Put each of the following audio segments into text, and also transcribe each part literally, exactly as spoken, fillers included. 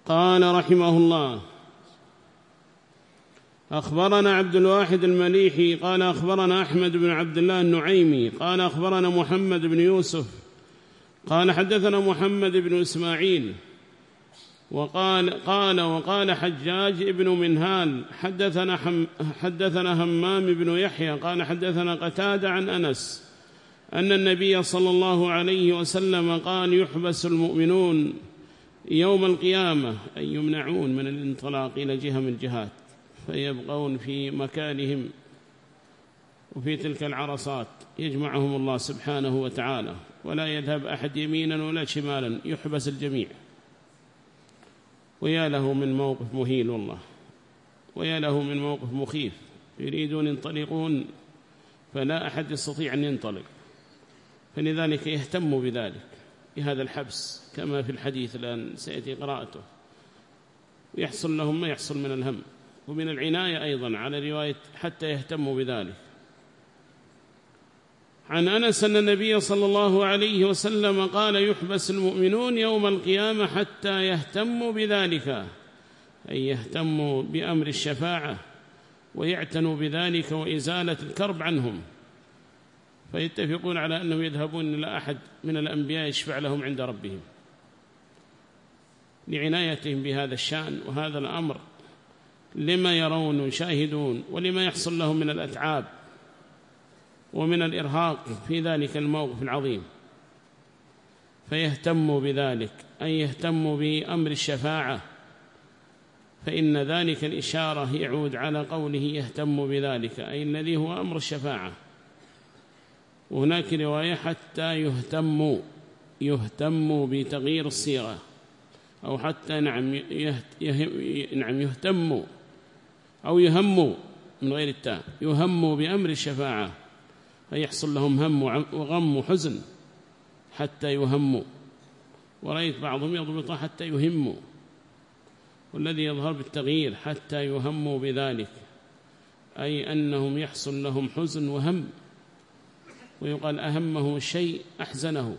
قال رحمه الله: أخبرنا عبد الواحد المليحي قال أخبرنا أحمد بن عبد الله النعيمي قال أخبرنا محمد بن يوسف قال حدثنا محمد بن إسماعيل وقال قال وقال حجاج بن منهال حدثنا حم حدثنا همام بن يحيى قال حدثنا قتادة عن أنس أن النبي صلى الله عليه وسلم قال: يحبس المؤمنون يوم القيامة، أي يمنعون من الانطلاق إلى جهة من الجهات، فيبقون في مكانهم وفي تلك العرصات يجمعهم الله سبحانه وتعالى، ولا يذهب أحد يمينا ولا شمالا، يحبس الجميع. ويا له من موقف مهين والله، ويا له من موقف مخيف. يريدون ينطلقون فلا أحد يستطيع أن ينطلق، فلذلك يهتموا بذلك، بهذا الحبس كما في الحديث الآن سيأتي قراءته، ويحصل لهم ما يحصل من الهم ومن العناية أيضا على رواية حتى يهتموا بذلك. عن أنس أن النبي صلى الله عليه وسلم قال: يحبس المؤمنون يوم القيامة حتى يهتموا بذلك، أي يهتموا بأمر الشفاعة ويعتنوا بذلك وإزالة الكرب عنهم، فيتفقون على أنه يذهبون إلى أحد من الأنبياء يشفع لهم عند ربهم لعنايتهم بهذا الشأن وهذا الأمر، لما يرون ويشاهدون ولما يحصل لهم من الأتعاب ومن الإرهاق في ذلك الموقف العظيم، فيهتموا بذلك، أي يهتموا بأمر الشفاعة، فإن ذلك الإشارة يعود على قوله يهتم بذلك، أي الذي هو أمر الشفاعة. وهناك رواية حتى يهتموا، يهتموا بتغيير الصيغة، أو حتى نعم يهت نعم يهتموا أو يهموا من غير التاء، يهموا بأمر الشفاعة، فيحصل لهم هم وغم وحزن حتى يهموا. ورأيت بعضهم يضبط حتى يهموا، والذي يظهر بالتغيير حتى يهموا بذلك، أي أنهم يحصل لهم حزن وهم، ويقال أهمه الشيء أحزنه.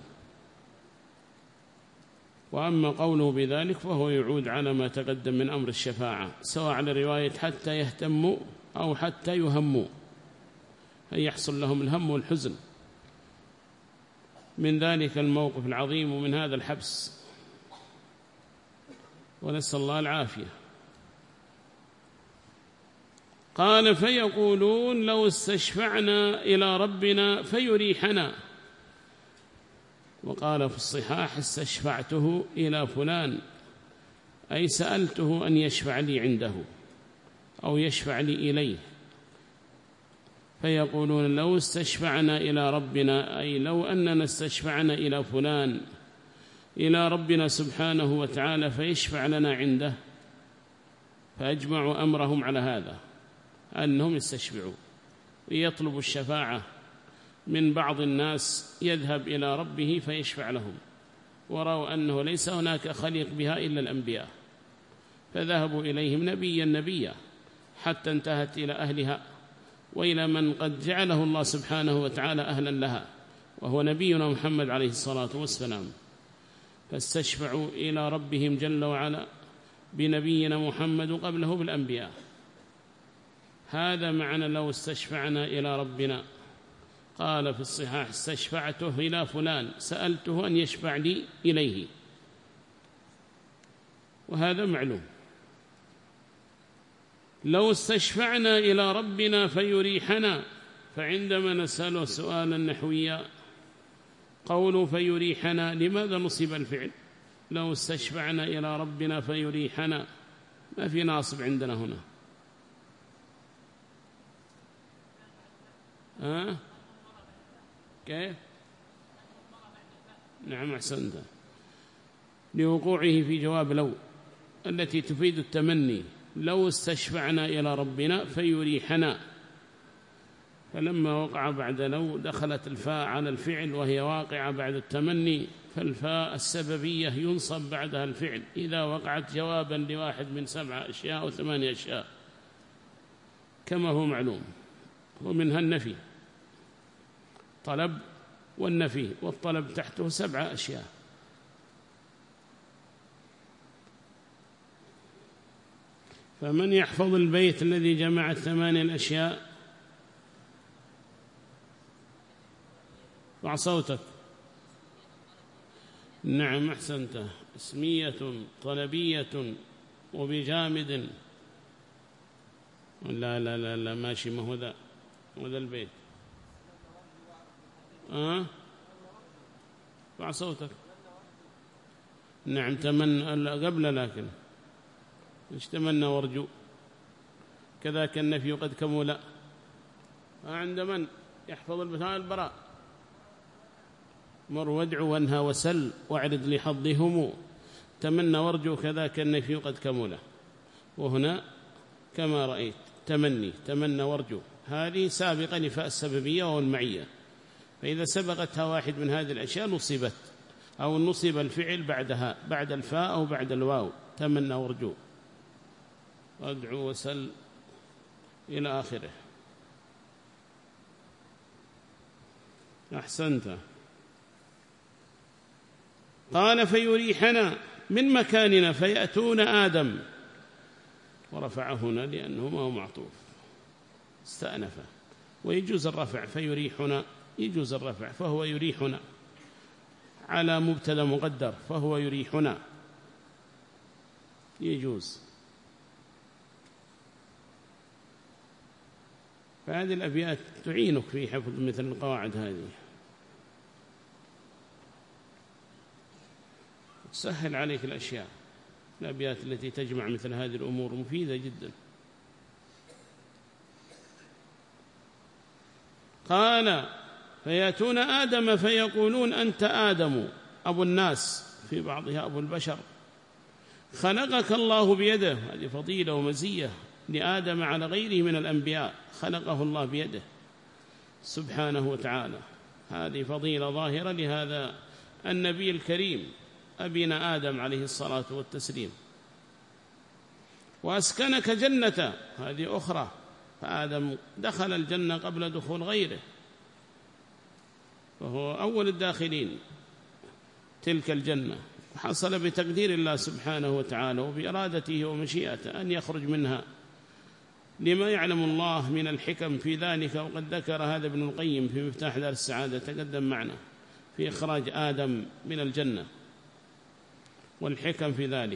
وأما قوله بذلك فهو يعود على ما تقدم من أمر الشفاعة، سواء على رواية حتى يهتموا أو حتى يهموا، أي يحصل لهم الهم والحزن من ذلك الموقف العظيم ومن هذا الحبس، ونسأل الله العافية. قال: فيقولون لو استشفعنا إلى ربنا فيريحنا. وقال في الصحاح: استشفعته إلى فلان، أي سألته أن يشفع لي عنده أو يشفع لي إليه. فيقولون لو استشفعنا إلى ربنا، أي لو أننا استشفعنا إلى فلان، إلى ربنا سبحانه وتعالى فيشفع لنا عنده. فأجمعوا أمرهم على هذا، أنهم يستشفعوا ويطلبوا الشفاعة من بعض الناس، يذهب إلى ربه فيشفع لهم، ورأوا أنه ليس هناك خليق بها إلا الأنبياء، فذهبوا إليهم نبيا نبيا حتى انتهت إلى أهلها وإلى من قد جعله الله سبحانه وتعالى أهلا لها، وهو نبينا محمد عليه الصلاة والسلام. فاستشفعوا إلى ربهم جل وعلا بنبينا محمد قبله بالأنبياء. هذا معنى لو استشفعنا إلى ربنا. قال في الصحاح: استشفعته إلى فلان، سألته أن يشفع لي إليه، وهذا معلوم. لو استشفعنا إلى ربنا فيريحنا، فعندما نسأله سؤالا نحويا قوله فيريحنا، لماذا نصب الفعل؟ لو استشفعنا إلى ربنا فيريحنا، ما في ناصب عندنا هنا. ها؟ كيف؟ نعم أحسنت، لوقوعه في جواب لو التي تفيد التمني. لو استشفعنا إلى ربنا فيريحنا، فلما وقع بعد لو دخلت الفاء على الفعل وهي واقعة بعد التمني، فالفاء السببية ينصب بعدها الفعل إذا وقعت جوابا لواحد من سبعة أشياء أو ثمانية أشياء كما هو معلوم، ومنها النفي، طلب والنفي، والطلب تحته سبعة أشياء. فمن يحفظ البيت الذي جمع الثمانية الأشياء؟ ارفع صوتك. نعم أحسنت. اسمية طلبية وبجامد. لا لا لا لا ماشي، ما هو ذا، هو ذا البيت. أه؟ ارفع صوتك. نعم تمنى قبل، لكن ايش تمنى وارجو؟ كذاك النفي قد كمل. عند من يحفظ البثاء البراء؟ مر وادع وانهى وسل واعرض لحظهم، تمنى وارجو كذاك النفي قد كمل. وهنا كما رأيت تمني، تمنى وارجو، هذه سابقة لفاء السببية والمعية، فإذا سبقتها واحد من هذه الأشياء نصبت، أو نصب الفعل بعدها، بعد الفاء أو بعد الواو، تمنى وارجو، وادعو وسل إلى آخره. أحسنت. قال فيريحنا من مكاننا فيأتون آدم، ورفع هنا لأنه ما هو معطوف، استأنف. ويجوز الرفع فيريحنا، يجوز الرفع فهو يريحنا على مبتدا مقدر، فهو يريحنا يجوز. فهذه الأبيات تعينك في حفظ مثل القواعد هذه، تسهل عليك الأشياء. الأبيات التي تجمع مثل هذه الأمور مفيدة جدا. قال فيأتون آدم فيقولون أنت آدم أبو الناس، في بعضها أبو البشر، خلقك الله بيده. هذه فضيلة ومزية لآدم على غيره من الأنبياء، خلقه الله بيده سبحانه وتعالى. هذه فضيلة ظاهرة لهذا النبي الكريم أبينا آدم عليه الصلاة والتسليم. وأسكنك جنة، هذه أخرى، فآدم دخل الجنة قبل دخول غيره، فهو أول الداخلين تلك الجنة، حصل بتقدير الله سبحانه وتعالى وبإرادته ومشيئته أن يخرج منها، لما يعلم الله من الحكم في ذلك. وقد ذكر هذا ابن القيم في مفتاح دار السعادة، تقدم معنا في إخراج آدم من الجنة والحكم في ذلك.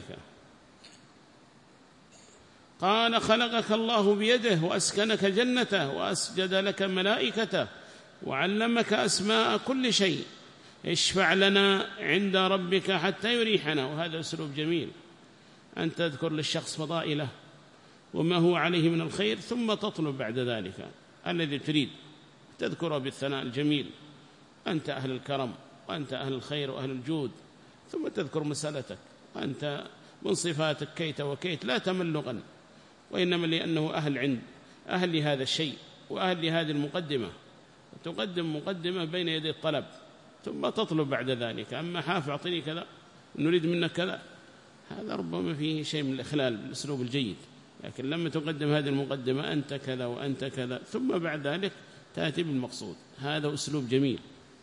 قال خلقك الله بيده وأسكنك جنته وأسجد لك ملائكته وعلمك أسماء كل شيء، اشفع لنا عند ربك حتى يريحنا. وهذا أسلوب جميل، أن تذكر للشخص فضائله وما هو عليه من الخير، ثم تطلب بعد ذلك الذي تريد، تذكره بالثناء الجميل، أنت أهل الكرم وأنت أهل الخير وأهل الجود، ثم تذكر مسألتك، وأنت من صفاتك كيت وكيت، لا تملقا، وإنما لأنه أهل عند أهل لهذا الشيء وأهل لهذه المقدمة، تقدم مقدمة بين يدي الطلب، ثم تطلب بعد ذلك. أما حاف أعطني كذا، نريد منك كذا، هذا ربما فيه شيء من الإخلال بالأسلوب الجيد. لكن لما تقدم هذه المقدمة أنت كذا وأنت كذا، ثم بعد ذلك تأتي بالمقصود، هذا أسلوب جميل.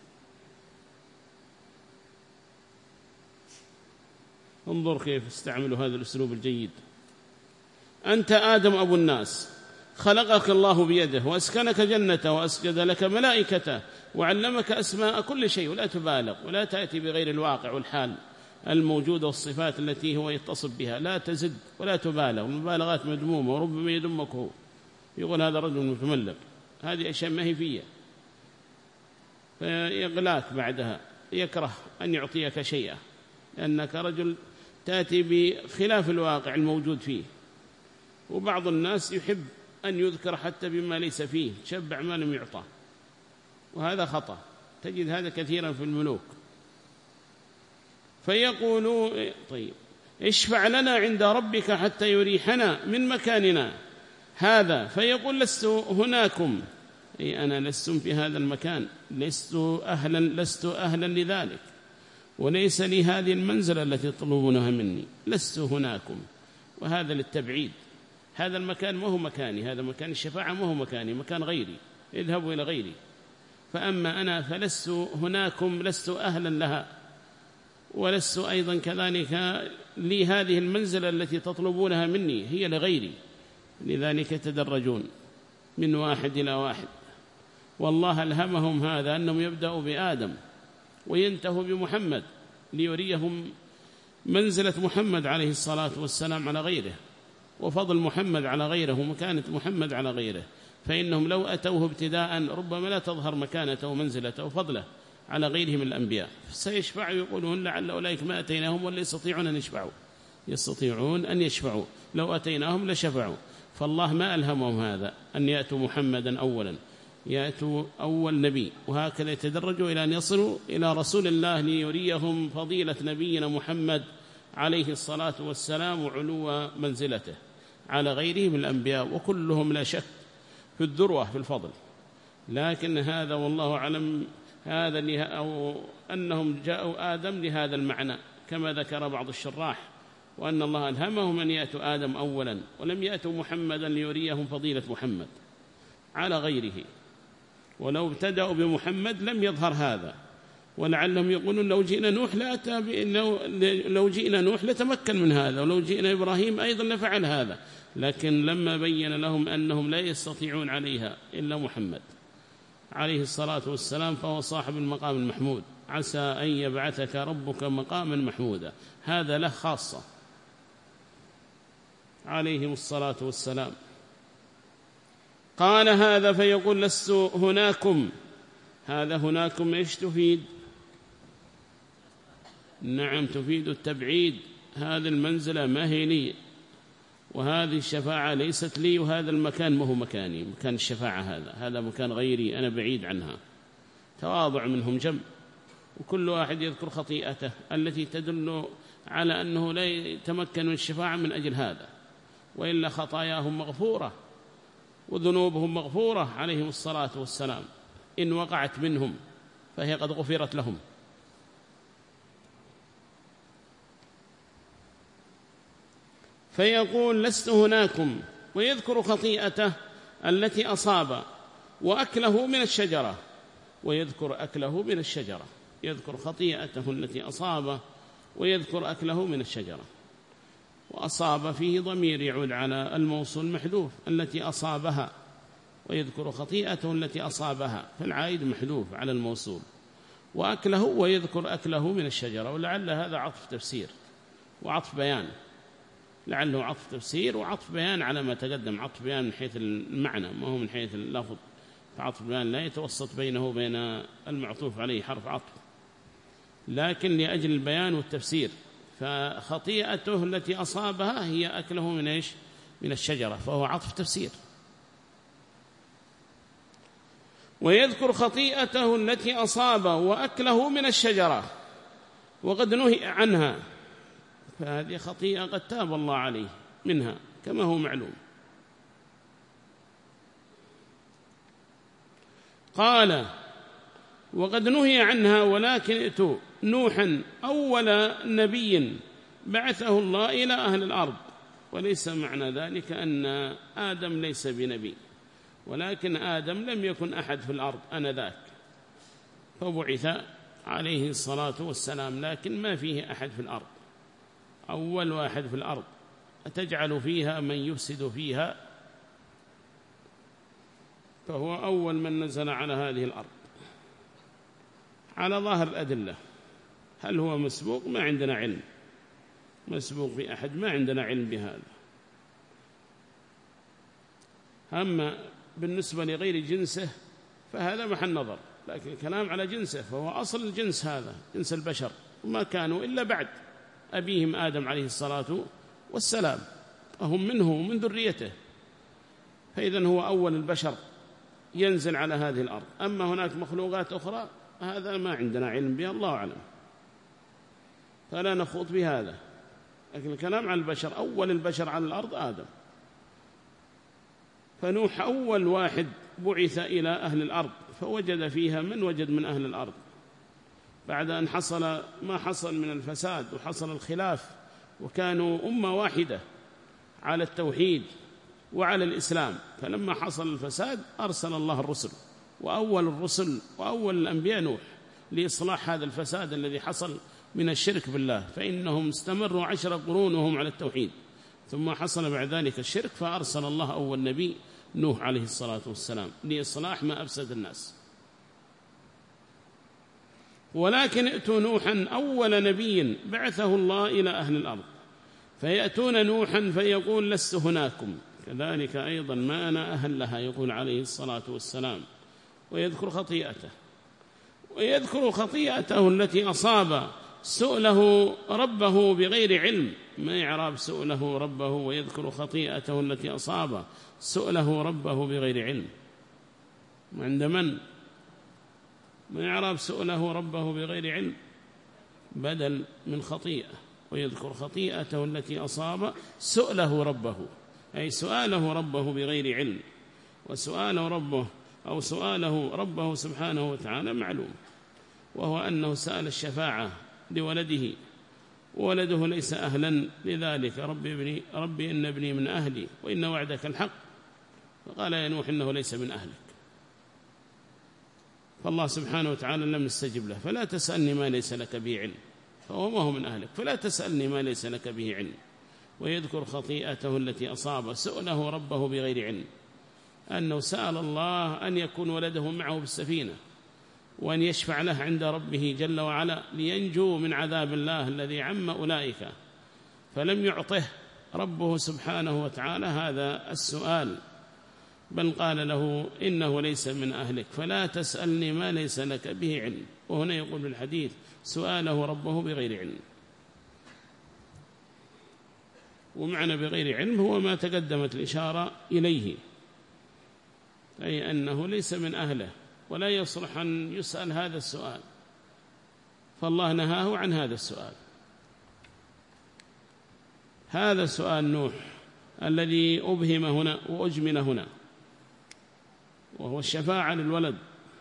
انظر كيف استعملوا هذا الأسلوب الجيد. أنت آدم أبو الناس، خلقك الله بيده وأسكنك جنته وأسجد لك ملائكته وعلمك أسماء كل شيء، ولا تبالغ ولا تأتي بغير الواقع والحال الموجودة والصفات التي هو يتصف بها، لا تزد ولا تبالغ، المبالغات مذمومة وربما يذمك هو، يقول هذا رجل متملق، هذه أشياء ما هي فيه، فيغلاك بعدها، يكره أن يعطيك شيئا لأنك رجل تأتي بخلاف الواقع الموجود فيه. وبعض الناس يحب أن يذكر حتى بما ليس فيه، تشبع ما لم يعطى، وهذا خطأ، تجد هذا كثيرا في الملوك. فيقولوا طيب اشفع لنا عند ربك حتى يريحنا من مكاننا هذا، فيقول لست هناكم، أي أنا لستم في هذا المكان، لست أهلا, لست أهلا لذلك، وليس لي هذه المنزلة التي تطلبونها مني، لست هناكم. وهذا للتبعيد، هذا المكان ما هو مكاني، هذا مكان الشفاعة ما هو مكاني، مكان غيري، اذهبوا إلى غيري. فأما أنا فلست هناكم، لست أهلا لها. ولست أيضا كذلك لي هذه المنزلة التي تطلبونها مني، هي لغيري، لذلك يتدرجون من واحد إلى واحد. والله ألهمهم هذا أنهم يبدأوا بآدم وينتهوا بمحمد ليريهم منزلة محمد عليه الصلاة والسلام على غيره، وفضل محمد على غيره، ومكانة محمد على غيره. فإنهم لو أتوه ابتداء ربما لا تظهر مكانته ومنزلته وفضله على غيرهم من الأنبياء، سيشفعوا يقولون لعل أولئك ما أتيناهم ولا يستطيعون أن يشفعوا، يستطيعون أن يشفعوا، لو أتيناهم لشفعوا. فالله ما ألهمهم هذا، أن يأتوا محمدا أولا، يأتوا أول نبي، وهكذا يتدرجوا إلى أن يصلوا إلى رسول الله ليريهم فضيلة نبينا محمد عليه الصلاة والسلام وعلو منزلته على غيره من الأنبياء، وكلهم لا شك في الذروة في الفضل. لكن هذا والله أعلم هذا أو أنهم جاءوا آدم لهذا المعنى كما ذكر بعض الشراح، وأن الله ألهمهم أن يأتوا آدم أولا، ولم يأتوا محمدا ليريهم فضيلة محمد على غيره. ولو ابتدأوا بمحمد لم يظهر هذا، ولعلهم يقولون لو جئنا نوح لأتى لو, لو جئنا نوح لتمكن من هذا، ولو جئنا إبراهيم أيضا لفعل هذا. لكن لما بين لهم أنهم لا يستطيعون عليها إلا محمد عليه الصلاة والسلام، فهو صاحب المقام المحمود، عسى أن يبعثك ربك مقاما محمودا، هذا له خاصة عليهم الصلاة والسلام. قال هذا فيقول لست هناكم، هذا هناكم إيش تفيد؟ نعم تفيد التبعيد، هذه المنزلة ما هي لي، وهذه الشفاعة ليست لي، وهذا المكان ما هو مكاني، مكان الشفاعة هذا هذا مكان غيري، أنا بعيد عنها. تواضع منهم جم، وكل واحد يذكر خطيئته التي تدل على أنه لا يتمكن من الشفاعة من أجل هذا، وإلا خطاياهم مغفورة وذنوبهم مغفورة عليهم الصلاة والسلام، إن وقعت منهم فهي قد غفرت لهم. فيقول لست هناكم، ويذكر خطيئته التي أصاب وأكله من الشجرة، ويذكر أكله من الشجرة، يذكر خطيئته التي أصاب ويذكر أكله من الشجرة. وأصاب فيه ضمير يعود على الموصول محذوف التي أصابها، ويذكر خطيئته التي أصابها، فالعائد محذوف على الموصول. وأكله ويذكر أكله من الشجرة، ولعل هذا عطف تفسير وعطف بيان، لعله عطف تفسير وعطف بيان على ما تقدم، عطف بيان من حيث المعنى ما هو من حيث اللفظ، فعطف بيان لا يتوسط بينه وبين المعطوف عليه حرف عطف، لكن لأجل البيان والتفسير. فخطيئته التي أصابها هي أكله من إيش؟ من الشجرة، فهو عطف تفسير. ويذكر خطيئته التي أصاب وأكله من الشجرة وقد نهي عنها، فهذه خطيئة قد تاب الله عليه منها كما هو معلوم. قال وقد نهي عنها ولكن ائتوا نوحا أول نبي بعثه الله إلى أهل الأرض. وليس معنى ذلك أن آدم ليس بنبي، ولكن آدم لم يكن أحد في الأرض آنذاك، فبعث عليه الصلاة والسلام، لكن ما فيه أحد في الأرض، أول واحد في الأرض. أتجعل فيها من يفسد فيها، فهو أول من نزل على هذه الأرض على ظاهر الأدلة. هل هو مسبوق؟ ما عندنا علم مسبوق بأحد، ما عندنا علم بهذا. أما بالنسبة لغير جنسه فهذا محل نظر، لكن الكلام على جنسه فهو أصل الجنس، هذا جنس البشر، وما كانوا إلا بعد أبيهم آدم عليه الصلاة والسلام، وهم منه ومن ذريته، فإذن هو أول البشر ينزل على هذه الأرض. أما هناك مخلوقات أخرى هذا ما عندنا علم بها، الله أعلم، فلا نخوض بهذا. لكن الكلام عن البشر، أول البشر على الأرض آدم، فنوح أول واحد بعث إلى أهل الأرض، فوجد فيها من وجد من أهل الأرض، بعد أن حصل ما حصل من الفساد وحصل الخلاف، وكانوا أمة واحدة على التوحيد وعلى الإسلام. فلما حصل الفساد أرسل الله الرسل، وأول الرسل وأول الأنبياء نوح، لإصلاح هذا الفساد الذي حصل من الشرك بالله، فإنهم استمروا عشر قرون وهم على التوحيد، ثم حصل بعد ذلك الشرك، فأرسل الله أول نبي نوح عليه الصلاة والسلام لإصلاح ما أفسد الناس. ولكن ائتوا نوحا أول نبي بعثه الله إلى أهل الأرض، فيأتون نوحا فيقول لست هناكم، كذلك أيضا ما أنا أهل لها، يقول عليه الصلاة والسلام، ويذكر خطيئته ويذكر خطيئته التي أصاب سؤله ربه بغير علم، ما يعرف سؤله ربه، ويذكر خطيئته التي أصاب سؤله ربه بغير علم. عند من؟ ما يعرف سؤله ربه بغير علم بدل من خطيئة، ويذكر خطيئته التي أصاب سؤله ربه، أي سؤاله ربه بغير علم، وسؤاله ربه أو سؤاله ربه سبحانه وتعالى معلوم، وهو أنه سأل الشفاعة لولده، وولده ليس أهلا لذلك، ربي, ابني ربي إن ابني من أهلي وإن وعدك الحق، فقال يا نوح إنه ليس من أهلك، فالله سبحانه وتعالى لم يستجب له، فلا تسألني ما ليس لك به علم، فهو ما هو من أهلك، فلا تسألني ما ليس لك به علم. ويذكر خطيئته التي أصاب سؤله ربه بغير علم، أنه سأل الله أن يكون ولده معه بالسفينة، وأن يشفع له عند ربه جل وعلا لينجو من عذاب الله الذي عم أولئك، فلم يعطه ربه سبحانه وتعالى هذا السؤال، بل قال له إنه ليس من أهلك، فلا تسألني ما ليس لك به علم. وهنا يقول بالحديث سؤاله ربه بغير علم، ومعنى بغير علم هو ما تقدمت الإشارة إليه، أي أنه ليس من أهله ولا يصلح أن يسأل هذا السؤال، فالله نهاه عن هذا السؤال. هذا سؤال نوح الذي أبهم هنا وأجمل هنا، وهو الشفاعة للولد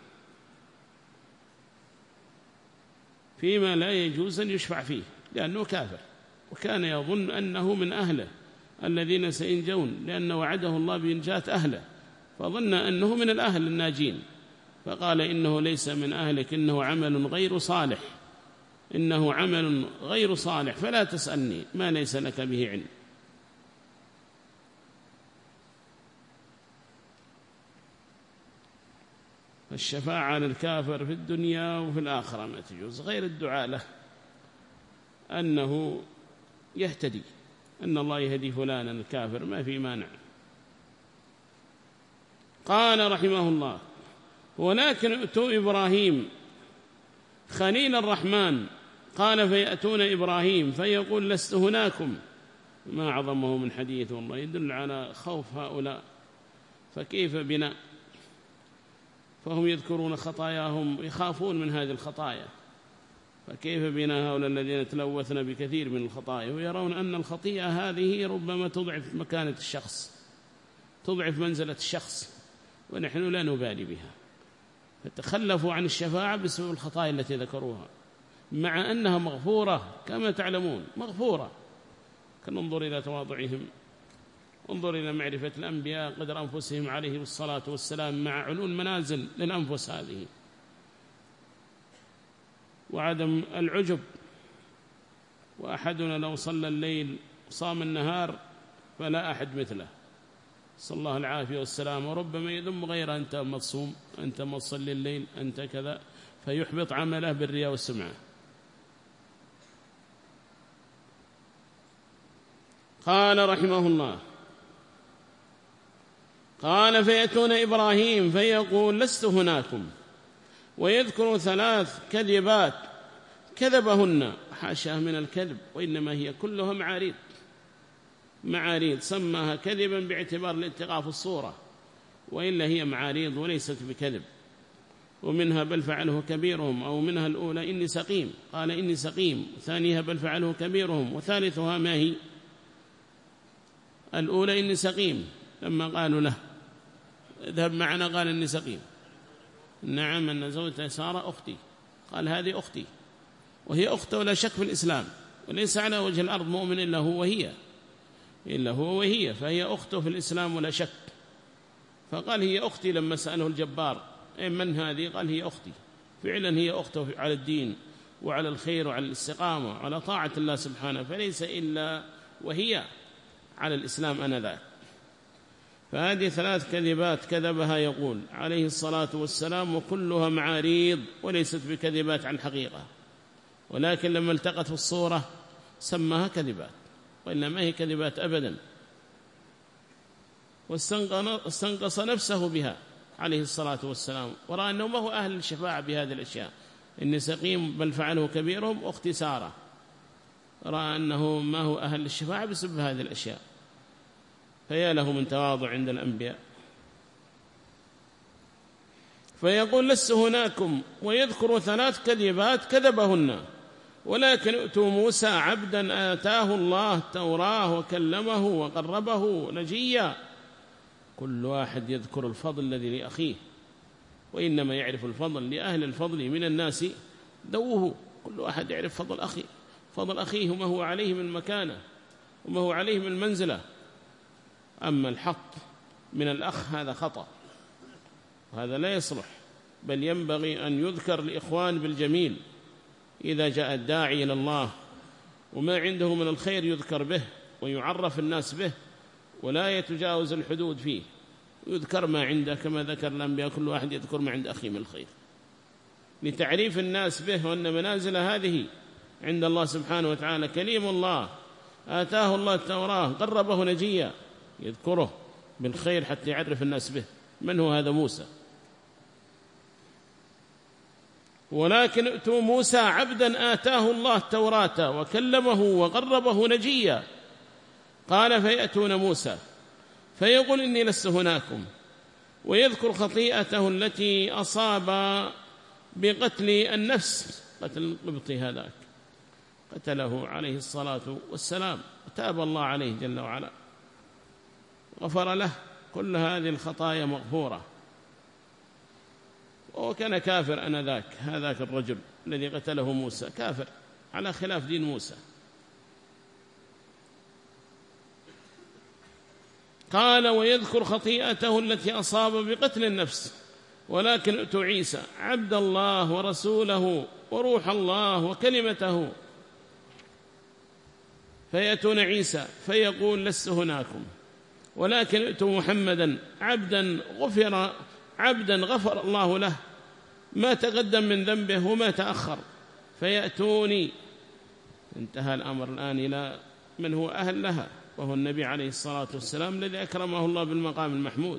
فيما لا يجوز أن يشفع فيه، لأنه كافر، وكان يظن أنه من أهله الذين سينجون، لأن وعده الله بإنجاة أهله، فظن أنه من الأهل الناجين، فقال إنه ليس من أهلك، إنه عمل غير صالح، إنه عمل غير صالح، فلا تسألني ما ليس لك به علم. فالشفاعة للكافر في الدنيا وفي الآخرة ما تجوز، غير الدعاء له أنه يهتدي، أن الله يهدي فلانا الكافر ما في مانع. قال رحمه الله ولكن ائتوا إبراهيم خليل الرحمن، قال فيأتون إبراهيم فيقول لست هناكم، ما أعظمه من حديث، والله يدل على خوف هؤلاء، فكيف بنا؟ فهم يذكرون خطاياهم، يخافون من هذه الخطايا، فكيف بنا هؤلاء الذين تلوثنا بكثير من الخطايا، ويرون أن الخطيئة هذه ربما تضعف مكانة الشخص، تضعف منزلة الشخص، ونحن لا نبالي بها، فتخلفوا عن الشفاعة بسبب الخطايا التي ذكروها، مع أنها مغفورة كما تعلمون، مغفورة. كننظر إلى تواضعهم، انظر إلى معرفة الأنبياء قدر أنفسهم عليه الصلاة والسلام، مع علو المنازل للأنفس هذه، وعدم العجب. وأحدنا لو صلى الليل وصام النهار فلا أحد مثله، صلى الله العافية والسلام، وربما يذم غيره، أنت مصوم، أنت مصلي الليل، أنت كذا، فيحبط عمله بالرياء والسمعة. قال رحمه الله قال فيأتون إبراهيم فيقول لست هناكم، ويذكر ثلاث كذبات كذبهن، حاشاه من الكذب، وإنما هي كلها معاريض، معاريض سماها كذبا باعتبار الاتقاء في الصورة، وإلا هي معاريض وليست بكذب. ومنها بل فعله كبيرهم، أو منها الأولى إني سقيم، قال إني سقيم، ثانيها بل فعله كبيرهم، وثالثها ما هي؟ الأولى إني سقيم، لما قالوا له اذهب معنا قال إني سقيم، نعم أن زوجته سارة أختي، قال هذه أختي، وهي أخته ولا شك في الإسلام، وليس على وجه الأرض مؤمن إلا هو وهي، إلا هو وهي، فهي أخته في الإسلام ولا شك. فقال هي أختي لما سأله الجبار أي من هذه؟ قال هي أختي، فعلا هي أخته على الدين وعلى الخير وعلى الاستقامة وعلى طاعة الله سبحانه، فليس إلا وهي على الإسلام أنذاك. فهذه ثلاث كذبات كذبها يقول عليه الصلاة والسلام، وكلها معاريض وليست بكذبات عن حقيقة، ولكن لما التقت في الصورة سماها كذبات، وإلا ما هي كذبات أبدا. واستنقص نفسه بها عليه الصلاة والسلام، ورأى أنه ما هو أهل الشفاعة بهذه الأشياء، إني سقيم بل فعله كبيرهم واختصاره، رأى أنه ما هو أهل الشفاعة بسبب هذه الأشياء. فيا له من تواضع عند الأنبياء. فيقول لست هناكم، ويذكر ثلاث كذبات كذبهن، ولكن ائتوا موسى عبدا آتاه الله التوراة وكلمه وقربه نجيا. كل واحد يذكر الفضل الذي لأخيه، وإنما يعرف الفضل لأهل الفضل من الناس دوه. كل واحد يعرف فضل أخيه فضل أخيه وما هو عليه من مكانه وما هو عليه من منزله. أما الحق من الأخ هذا خطأ، وهذا لا يصلح، بل ينبغي أن يذكر الإخوان بالجميل إذا جاء الداعي إلى الله وما عنده من الخير يذكر به ويعرف الناس به، ولا يتجاوز الحدود فيه، يذكر ما عنده كما ذكر الأنبياء، كل واحد يذكر ما عند أخيه من الخير لتعريف الناس به، وأن منازل هذه عند الله سبحانه وتعالى. كليم الله آتاه الله التوراة قربه نجيا، يذكره بالخير حتى يعرف الناس به. من هو هذا؟ موسى. ولكن ائتوا موسى عبدا آتاه الله التوراة وكلمه وقربه نجيا. قال فيأتون موسى فيقول إني لست هناكم، ويذكر خطيئته التي أصاب بقتل النفس، قتل القبطي هذاك قتله عليه الصلاة والسلام، وتاب الله عليه جل وعلا غفر له، كل هذه الخطايا مغفورة. وكان كافر أنذاك، هذاك الرجل الذي قتله موسى كافر على خلاف دين موسى. قال ويذكر خطيئته التي أصاب بقتل النفس، ولكن ائتوا عيسى عبد الله ورسوله وروح الله وكلمته. فيأتون عيسى فيقول لست هناكم، ولكن ائتوا محمدا عبدا غفر عبدا غفر الله له ما تقدم من ذنبه وما تأخر. فيأتوني. انتهى الأمر الآن إلى من هو أهل لها، وهو النبي عليه الصلاة والسلام الذي أكرمه الله بالمقام المحمود.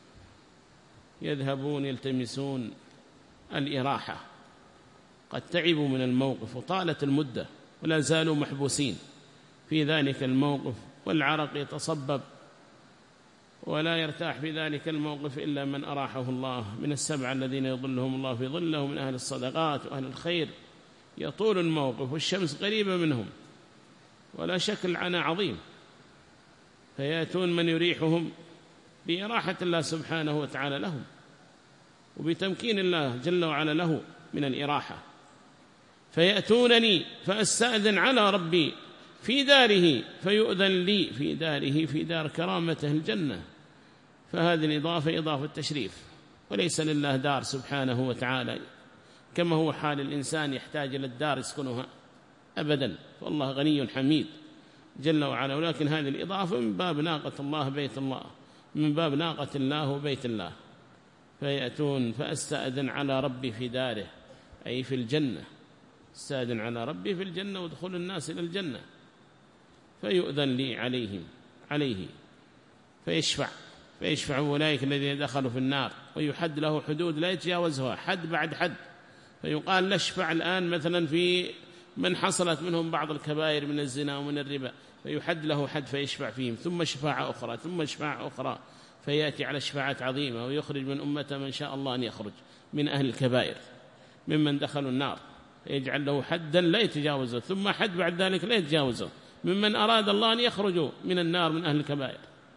يذهبون يلتمسون الإراحة، قد تعبوا من الموقف وطالت المدة ولا زالوا محبوسين في ذلك الموقف، والعرق يتصبب، ولا يرتاح في ذلك الموقف إلا من أراحه الله من السبعة الذين يظلهم الله في ظله من أهل الصدقات وأهل الخير. يطول الموقف والشمس قريبة منهم، ولا شك العناء عظيم. فيأتون من يريحهم بإراحة الله سبحانه وتعالى لهم، وبتمكين الله جل وعلا له من الإراحة. فيأتونني فأستأذن على ربي في داره فيؤذن لي في داره في دار كرامته الجنة. فهذه الإضافة إضافة تشريف، وليس لله دار سبحانه وتعالى كما هو حال الإنسان يحتاج إلى الدار يسكنها أبدا، فالله غني حميد جل وعلا. ولكن هذه الإضافة من باب ناقة الله بيت الله، من باب ناقة الله وبيت الله. فيأتون فأستأذن على ربي في داره، أي في الجنة، استأذن على ربي في الجنة ودخول الناس إلى الجنة. فيؤذن لي عليهم عليه فيشفع فيشفع أولئك الذين دخلوا في النار، ويحد له حدود لا يتجاوزها، حد بعد حد. فيقال نشفع الآن مثلا في من حصلت منهم بعض الكبائر من الزنا ومن الربا، فيحد له حد فيشفع فيهم، ثم شفاعة أخرى ثم شفاعة أخرى، فيأتي على شفاعات عظيمة، ويخرج من أمته من شاء الله أن يخرج من أهل الكبائر ممن دخلوا النار، فيجعل له حدا لا يتجاوزه، ثم حد بعد ذلك لا يتجاوزه ممن أراد الله أن يخرجوا من النار من أهل الكبائر.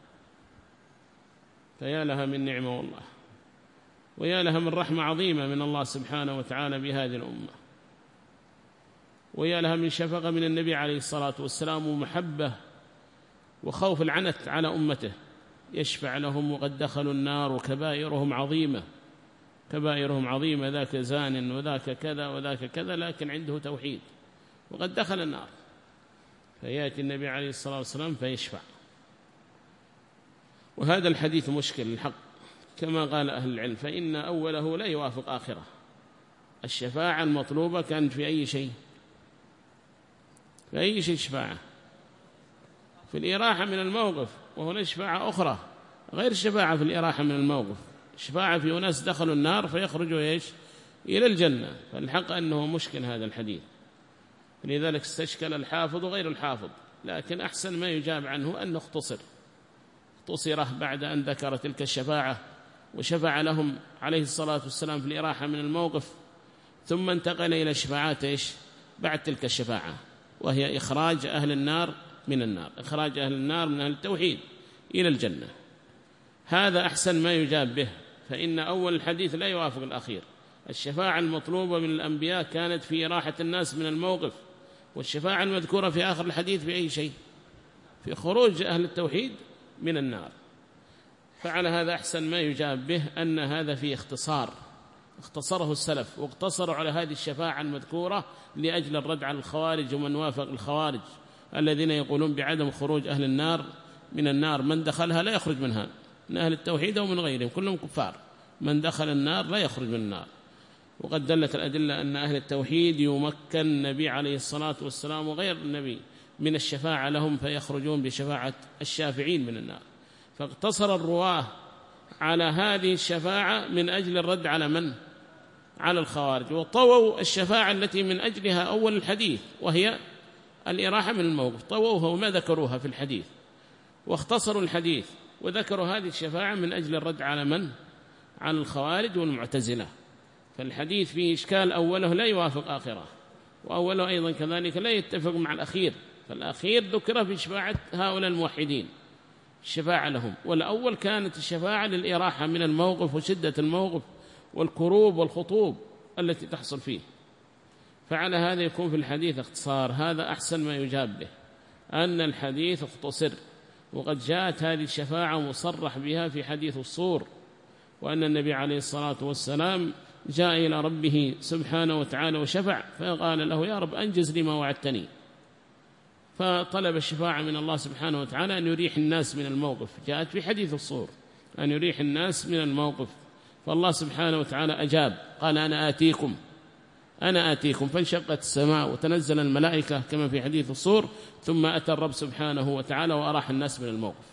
فيا لها من نعمة والله، ويا لها من رحمة عظيمة من الله سبحانه وتعالى بهذه الأمة، ويا لها من شفقة من النبي عليه الصلاة والسلام ومحبة وخوف العنت على أمته، يشفع لهم وقد دخلوا النار وكبائرهم عظيمة، كبائرهم عظيمة، ذاك زان وذاك كذا وذاك كذا، لكن عنده توحيد وقد دخل النار، فيأتي النبي عليه الصلاة والسلام فيشفع. وهذا الحديث مشكل الحق كما قال أهل العلم، فإن أوله لا يوافق آخره. الشفاعة المطلوبة كانت في أي شيء؟ في أي شيء شفاعة؟ في الإراحة من الموقف، وهنا شفاعة أخرى غير الشفاعة في الإراحة من الموقف، شفاعة في أناس دخلوا النار فيخرجوا إيش؟ إلى الجنة. فالحق أنه مشكل هذا الحديث، لذلك استشكل الحافظ غير الحافظ، لكن أحسن ما يجاب عنه أن نختصر اختصره بعد أن ذكر تلك الشفاعة وشفع لهم عليه الصلاة والسلام في الإراحة من الموقف، ثم انتقل إلى الشفاعات إيش؟ بعد تلك الشفاعة، وهي إخراج أهل النار من النار، إخراج أهل النار من أهل التوحيد إلى الجنة. هذا أحسن ما يجاب به، فإن أول الحديث لا يوافق الأخير. الشفاعة المطلوبة من الأنبياء كانت في إراحة الناس من الموقف، والشفاعة المذكورة في آخر الحديث في أي شيء؟ في خروج أهل التوحيد من النار. فعلى هذا أحسن ما يجاب به أن هذا فيه اختصار، اختصره السلف واقتصروا على هذه الشفاعة المذكورة لأجل الرد على الخوارج ومن وافق الخوارج الذين يقولون بعدم خروج أهل النار من النار، من دخلها لا يخرج منها، من أهل التوحيد ومن غيرهم كلهم كفار، من دخل النار لا يخرج من النار. وقد دلت الأدلة أن أهل التوحيد يمكن النبي عليه الصلاة والسلام وغير النبي من الشفاعة لهم فيخرجون بشفاعة الشافعين من النار. فاقتصر الرواه على هذه الشفاعة من أجل الرد على من؟ على الخوارج، وطووا الشفاعة التي من أجلها أول الحديث وهي الإراحة من الموقف، طووها وما ذكروها في الحديث، واختصروا الحديث وذكروا هذه الشفاعة من أجل الرد على من؟ على الخوارج والمعتزلة. فالحديث فيه إشكال، أوله لا يوافق آخره، وأوله أيضا كذلك لا يتفق مع الأخير، فالأخير ذكر في شفاعة هؤلاء الموحدين الشفاعة لهم، والأول كانت الشفاعة للإراحة من الموقف وشدة الموقف والكروب والخطوب التي تحصل فيه. فعلى هذا يكون في الحديث اختصار، هذا أحسن ما يجاب به، أن الحديث اختصر، وقد جاءت هذه الشفاعة مصرح بها في حديث الصور، وأن النبي عليه الصلاة والسلام جاء إلى ربه سبحانه وتعالى وشفع، فقال له يا رب أنجز لي ما وعدتني، فطلب الشفاعة من الله سبحانه وتعالى أن يريح الناس من الموقف، جاءت في حديث الصور أن يريح الناس من الموقف، فالله سبحانه وتعالى أجاب قال أنا آتيكم أنا آتيكم، فانشقت السماء وتنزل الملائكة كما في حديث الصور، ثم أتى الرب سبحانه وتعالى وأراح الناس من الموقف.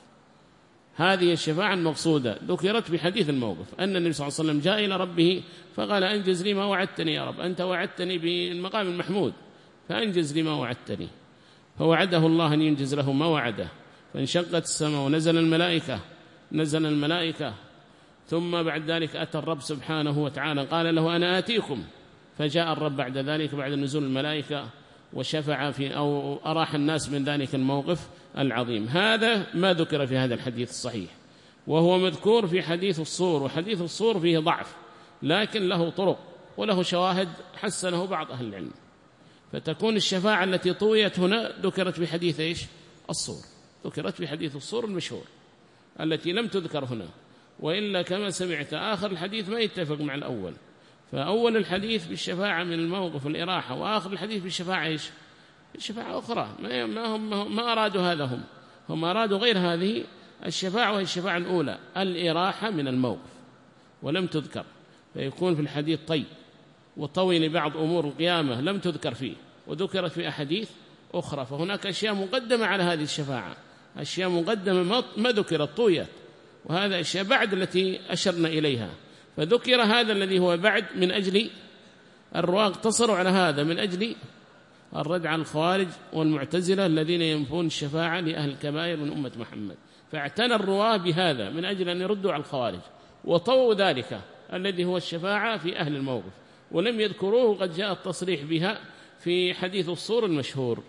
هذه الشفاعة المقصودة ذكرت في حديث الموقف، أن النبي صلى الله عليه وسلم جاء إلى ربه فقال أنجز لي ما وعدتني يا رب، أنت وعدتني بالمقام المحمود فأنجز لي ما وعدتني، فوعده الله أن ينجز له ما وعده، فانشقت السماء ونزل الملائكة نزل الملائكة ثم بعد ذلك أتى الرب سبحانه وتعالى قال له أنا آتيكم، فجاء الرب بعد ذلك بعد نزول الملائكة وشفع في أو أراح الناس من ذلك الموقف العظيم. هذا ما ذكر في هذا الحديث الصحيح، وهو مذكور في حديث الصور، وحديث الصور فيه ضعف لكن له طرق وله شواهد حسنه بعض أهل العلم، فتكون الشفاعة التي طويت هنا ذكرت في حديث إيش؟ الصور، ذكرت في حديث الصور المشهور التي لم تذكر هنا، وإلا كما سمعت آخر الحديث ما يتفق مع الأول، فأول الحديث بالشفاعة من الموقف والإراحة، وآخر الحديث بالشفاعة إيش؟ بالشفاعة أخرى، ما هم ما أرادوا هذا، هم هم أرادوا غير هذه الشفاعة، وهي الشفاعة الأولى الإراحة من الموقف ولم تذكر، فيكون في الحديث طي وطوي لبعض أمور القيامة لم تذكر فيه وذكرت في أحاديث أخرى، فهناك أشياء مقدمة على هذه الشفاعة، أشياء مقدمة ما ذكرت طويت، وهذا أشياء بعد التي أشرنا إليها، فذكر هذا الذي هو بعد من أجل الرواة اقتصروا على هذا من أجل الرد على الخوارج والمعتزلة الذين ينفون الشفاعة لأهل الكبائر من أمة محمد، فاعتنى الرواة بهذا من أجل أن يردوا على الخوارج وطووا ذلك الذي هو الشفاعة في أهل الموقف، ولم يذكروه قد جاء التصريح بها في حديث الصور المشهور.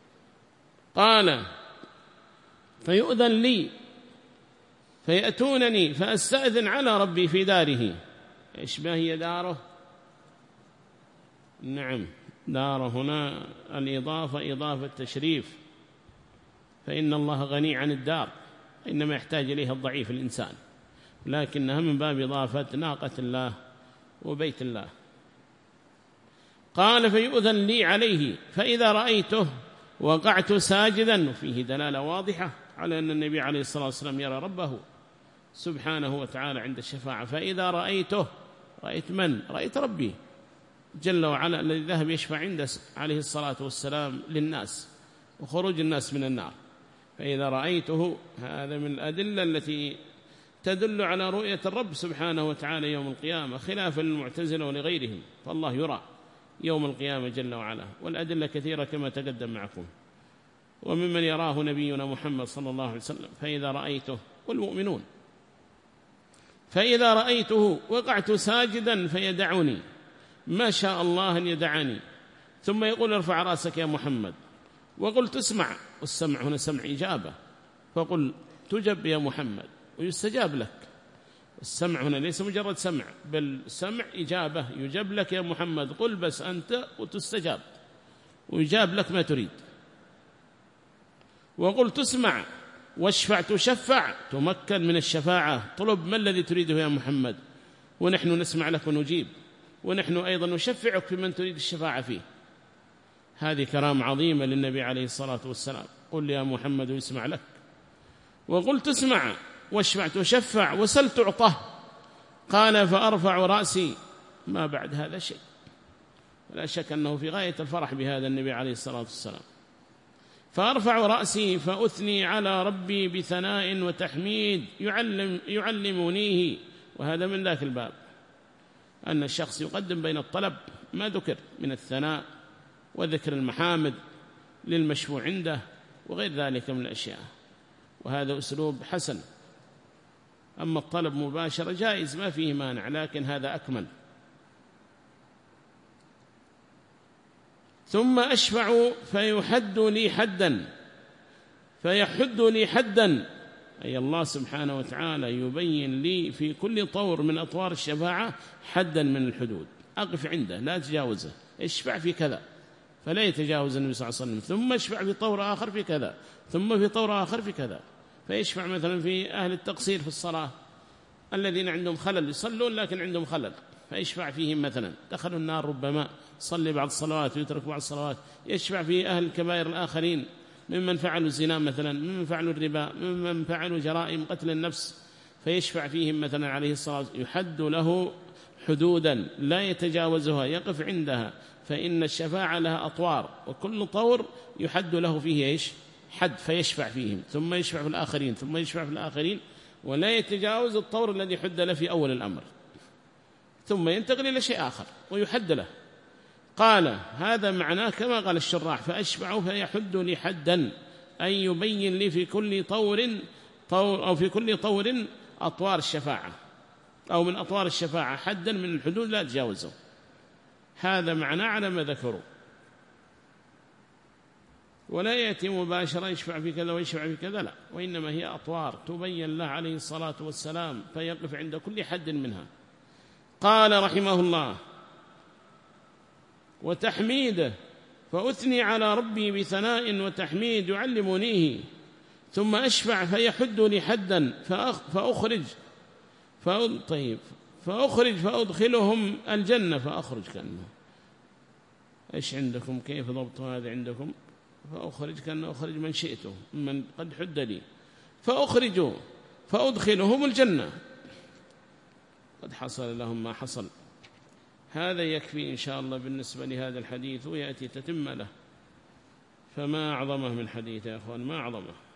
قال فيؤذن لي فيأتونني فأستأذن على ربي في داره. إيش ما هي داره؟ نعم دار هنا الإضافة إضافة تشريف، فإن الله غني عن الدار، إنما يحتاج إليها الضعيف الإنسان، لكنها من باب إضافة ناقة الله وبيت الله. قال فيؤذن لي عليه، فإذا رأيته وقعت ساجدا، وفيه دلالة واضحة على أن النبي عليه الصلاة والسلام يرى ربه سبحانه وتعالى عند الشفاعة. فإذا رأيته، رأيت من؟ رأيت ربي جل وعلا الذي ذهب يشفع عنده عليه الصلاة والسلام للناس وخروج الناس من النار. فإذا رأيته، هذا من الأدلة التي تدل على رؤية الرب سبحانه وتعالى يوم القيامة، خلافا للمعتزلة ولغيرهم، فالله يرى يوم القيامة جل وعلا، والأدلة كثيرة كما تقدم معكم. وممن يراه نبينا محمد صلى الله عليه وسلم فإذا رأيته، والمؤمنون فإذا رأيته وقعت ساجدا فيدعني، ما شاء الله أن يدعني، ثم يقول ارفع رأسك يا محمد، وقلت اسمع، والسمع هنا سمع إجابة، فقل تجب يا محمد ويستجاب لك. السمع هنا ليس مجرد سمع، بل سمع إجابة، يجب لك يا محمد، قل بس أنت وتستجاب، ويجاب لك ما تريد. وقل تسمع واشفع تشفع، تمكن من الشفاعة، طلب ما الذي تريده يا محمد ونحن نسمع لك ونجيب، ونحن أيضا نشفعك في من تريد الشفاعة فيه. هذه كرامة عظيمة للنبي عليه الصلاة والسلام، قل يا محمد ويسمع لك. وقل تسمع واشفع تشفع وسل تعطه. قال فأرفع رأسي، ما بعد هذا شيء، لا شك أنه في غاية الفرح بهذا النبي عليه الصلاة والسلام. فأرفع رأسي فأثني على ربي بثناء وتحميد يعلم يعلمونيه. وهذا من ذاك الباب، أن الشخص يقدم بين الطلب ما ذكر من الثناء وذكر المحامد للمشفوع عنده وغير ذلك من الأشياء، وهذا أسلوب حسن. أما الطلب مباشرة جائز ما فيه مانع، لكن هذا أكمل. ثم أشفع فيحد لي حدا، فيحد لي حدا، أي الله سبحانه وتعالى يبين لي في كل طور من أطوار الشفاعة حدا من الحدود، أقف عنده لا تجاوزه، اشفع في كذا، فلا يتجاوز النبي صلى الله عليه وسلم. ثم اشفع في طور آخر في كذا، ثم في طور آخر في كذا. فيشفع مثلا في أهل التقصير في الصلاة، الذين عندهم خلل يصلون لكن عندهم خلل، فيشفع فيهم مثلا، دخلوا النار ربما، صلي بعض الصلوات ويترك بعض الصلوات. يشفع في أهل الكبائر الآخرين، ممن فعلوا الزنا مثلا، ممن فعلوا الربا، ممن فعلوا جرائم قتل النفس، فيشفع فيهم مثلا عليه الصلاة والسلام. يحد له حدودا لا يتجاوزها، يقف عندها، فإن الشفاعة لها أطوار، وكل طور يحد له فيه إيش؟ حد، فيشفع فيهم، ثم يشفع في الآخرين، ثم يشفع في الآخرين، ولا يتجاوز الطور الذي حد له في أول الأمر، ثم ينتقل إلى شيء آخر ويحد له. قال هذا معناه كما قال الشراح، فأشفع فيحد لي حدا، أن يبين لي في كل طور طور أو في كل طور أطوار الشفاعة، أو من أطوار الشفاعة حدا من الحدود لا تجاوزه. هذا معناه على ما ذكروا، ولا يأتي مباشرة يشفع في كذا ويشفع في كذا، لا، وإنما هي أطوار تبين له عليه الصلاة والسلام، فيقف عند كل حد منها. قال رحمه الله وتحميده، فأثني على ربي بثناء وتحميد يعلمونيه. ثم أشفع فيحد لي حدا فأخرج فأد... طيب فأخرج فأدخلهم الجنة فأخرج. كأنه إيش عندكم؟ كيف ضبط هذا عندكم؟ فأخرج كأنه أخرج من شئته من قد حد لي، فأخرجوا فأدخلهم الجنة، قد حصل لهم ما حصل. هذا يكفي إن شاء الله بالنسبة لهذا الحديث، ويأتي تتم له. فما أعظمه من حديث يا أخوان، ما أعظمه.